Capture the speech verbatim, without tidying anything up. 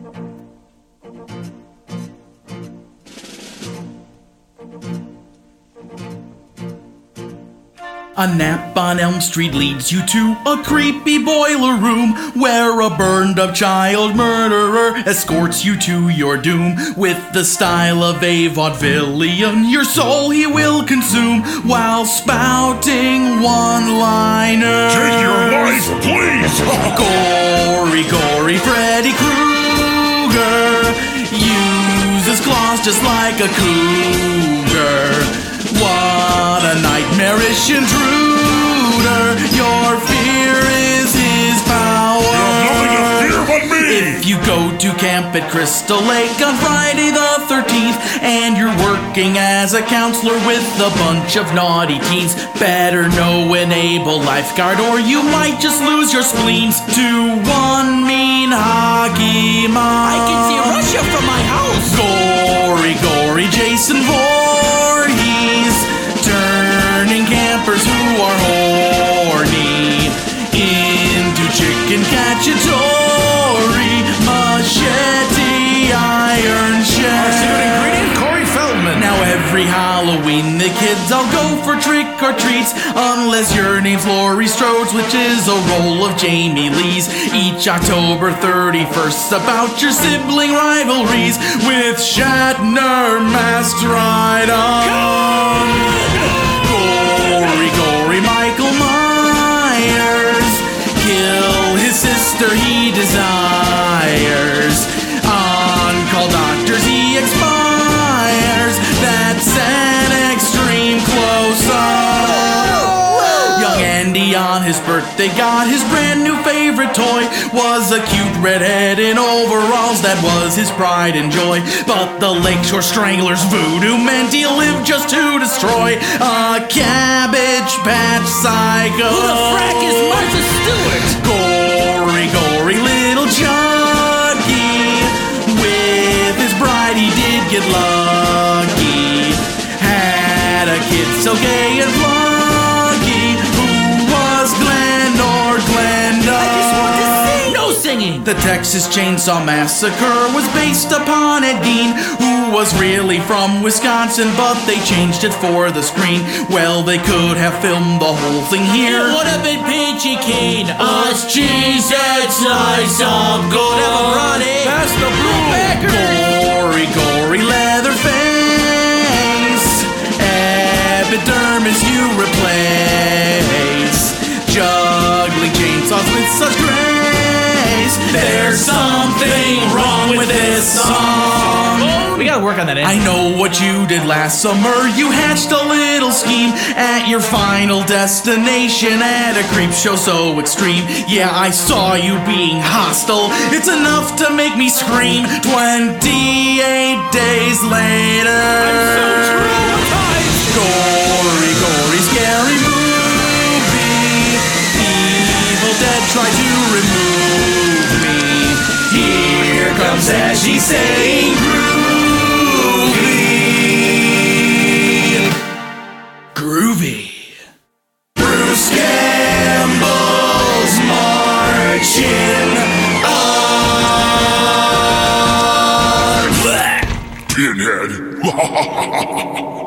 A nap on Elm Street leads you to a creepy boiler room where a burned-up child murderer escorts you to your doom. With the style of a vaudevillian, your soul he will consume while spouting one-liners. Take your life, please! Gory, gory Freddy Krueger uses claws just like a cougar. What a nightmarish intruder. Your fear is his power. You're nothing to fear but me! If you go to camp at Crystal Lake on Friday the thirteenth and you're working as a counselor with a bunch of naughty teens, better know an able lifeguard or you might just lose your spleens to one mean hockey mom. I can see Russia from my house. Gory, gory Jason Voorhees, turning campers who are horny into chicken cacciatore, machete, iron chef. Secret ingredient, Corey Feldman. Now every Halloween the kids all go for trick or treats, unless your name's Laurie Strode's, which is a role of Jamie Lee's. Each October thirty-first about your sibling rivalries with Shatner masked right on. Gory, gory Michael Myers, kill his sister he desires. On-call doctors he expires. That's an extreme close-up. Young Andy on his birthday got his brand new favorite toy. Was a cute redhead in overalls, that was his pride and joy. But the Lakeshore Stranglers voodoo meant he lived just to destroy a Cabbage Patch psycho. Who the frack is Martha Stewart? Gory, gory little Chucky, with his bride he did get lucky. Had a kid so gay and plucky, who was Glenn or Glenda. I just want to sing. No singing. The Texas Chainsaw Massacre was based upon Ed Gein, who was really from Wisconsin, but they changed it for the screen. Well, they could have filmed the whole thing here. It would have been peachy keen. Us cheese and slice of gold. Everybody, Pass the blue backer. Gory, gory Leatherface, epidermis you replace, juggling chainsaws with such grace. There's something wrong with this song. We gotta work on that. I know what you did last summer. You hatched a little scheme at your final destination at a creep show so extreme. Yeah, I saw you being hostile. It's enough to make me scream. Twenty-eight days later, I'm so traumatized. Gory, gory, scary movie. Evil Dead tried to remove me. Here comes Ashy saying groovy. Bruce Campbell's marching on. Pinhead!